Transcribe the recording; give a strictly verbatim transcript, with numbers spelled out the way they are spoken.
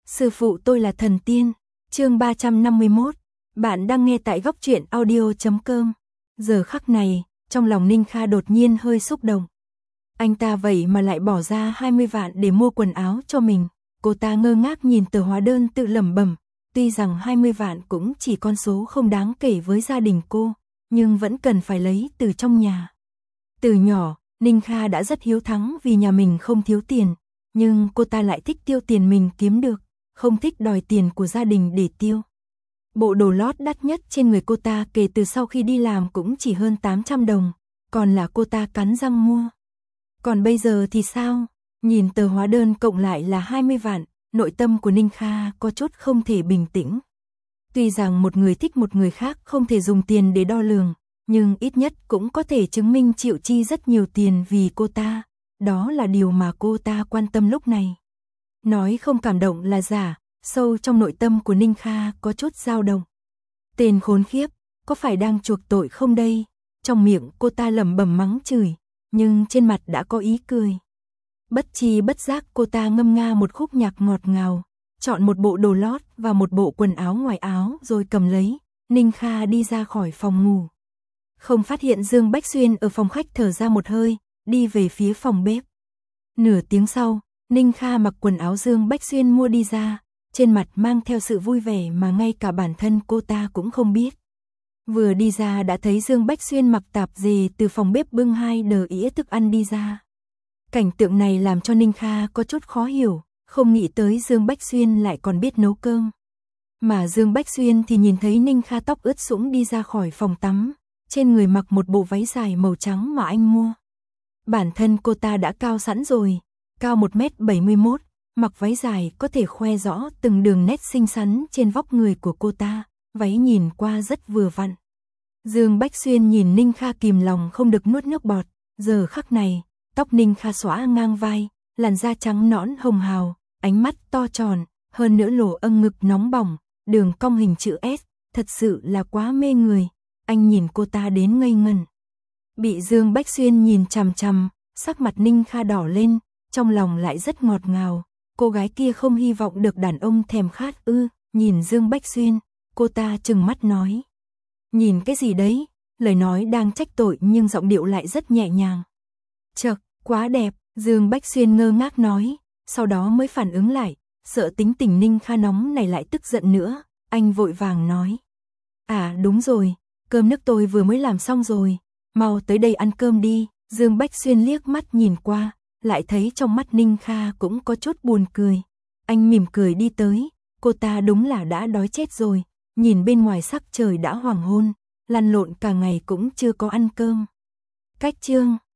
Sư phụ tôi là thần tiên. Chương ba trăm năm mươi mốt. Bạn đang nghe tại góc truyện audio chấm com. Giờ khắc này, trong lòng Ninh Kha đột nhiên hơi xúc động. Anh ta vậy mà lại bỏ ra hai mươi vạn để mua quần áo cho mình. Cô ta ngơ ngác nhìn tờ hóa đơn tự lẩm bẩm, tuy rằng hai mươi vạn cũng chỉ con số không đáng kể với gia đình cô, nhưng vẫn cần phải lấy từ trong nhà. Từ nhỏ, Ninh Kha đã rất hiếu thắng vì nhà mình không thiếu tiền, nhưng cô ta lại thích tiêu tiền mình kiếm được, không thích đòi tiền của gia đình để tiêu. Bộ đồ lót đắt nhất trên người cô ta kể từ sau khi đi làm cũng chỉ hơn tám trăm đồng, còn là cô ta cắn răng mua. Còn bây giờ thì sao? Nhìn tờ hóa đơn cộng lại là hai mươi vạn, nội tâm của Ninh Kha có chút không thể bình tĩnh. Tuy rằng một người thích một người khác không thể dùng tiền để đo lường, nhưng ít nhất cũng có thể chứng minh chịu chi rất nhiều tiền vì cô ta. Đó là điều mà cô ta quan tâm lúc này. Nói không cảm động là giả, sâu trong nội tâm của Ninh Kha có chút dao động. Tên khốn khiếp, có phải đang chuộc tội không đây? Trong miệng cô ta lẩm bẩm mắng chửi, nhưng trên mặt đã có ý cười. Bất chi bất giác cô ta ngâm nga một khúc nhạc ngọt ngào, chọn một bộ đồ lót và một bộ quần áo ngoài áo rồi cầm lấy. Ninh Kha đi ra khỏi phòng ngủ. Không phát hiện Dương Bách Xuyên ở phòng khách, thở ra một hơi, đi về phía phòng bếp. Nửa tiếng sau, Ninh Kha mặc quần áo Dương Bách Xuyên mua đi ra, trên mặt mang theo sự vui vẻ mà ngay cả bản thân cô ta cũng không biết. Vừa đi ra đã thấy Dương Bách Xuyên mặc tạp dề từ phòng bếp bưng hai đờ ĩa thức ăn đi ra. Cảnh tượng này làm cho Ninh Kha có chút khó hiểu, không nghĩ tới Dương Bách Xuyên lại còn biết nấu cơm. Mà Dương Bách Xuyên thì nhìn thấy Ninh Kha tóc ướt sũng đi ra khỏi phòng tắm, trên người mặc một bộ váy dài màu trắng mà anh mua. Bản thân cô ta đã cao sẵn rồi, cao một mét bảy mươi mốt, mặc váy dài có thể khoe rõ từng đường nét xinh xắn trên vóc người của cô ta, váy nhìn qua rất vừa vặn. Dương Bách Xuyên nhìn Ninh Kha kìm lòng không được nuốt nước bọt, giờ khắc này, tóc Ninh Kha xõa ngang vai, làn da trắng nõn hồng hào, ánh mắt to tròn, hơn nữa lỗ âng ngực nóng bỏng, đường cong hình chữ S, thật sự là quá mê người. Anh nhìn cô ta đến ngây ngẩn. Bị Dương Bách Xuyên nhìn chằm chằm, sắc mặt Ninh Kha đỏ lên, trong lòng lại rất ngọt ngào. Cô gái kia không hy vọng được đàn ông thèm khát ư? Nhìn Dương Bách Xuyên, cô ta trừng mắt nói. Nhìn cái gì đấy? Lời nói đang trách tội nhưng giọng điệu lại rất nhẹ nhàng. Chậc, quá đẹp, Dương Bách Xuyên ngơ ngác nói, sau đó mới phản ứng lại, sợ tính tình Ninh Kha nóng này lại tức giận nữa, anh vội vàng nói. À đúng rồi, cơm nước tôi vừa mới làm xong rồi, mau tới đây ăn cơm đi. Dương Bách Xuyên liếc mắt nhìn qua, lại thấy trong mắt Ninh Kha cũng có chút buồn cười. Anh mỉm cười đi tới, cô ta đúng là đã đói chết rồi, nhìn bên ngoài sắc trời đã hoàng hôn, lăn lộn cả ngày cũng chưa có ăn cơm. Cách chương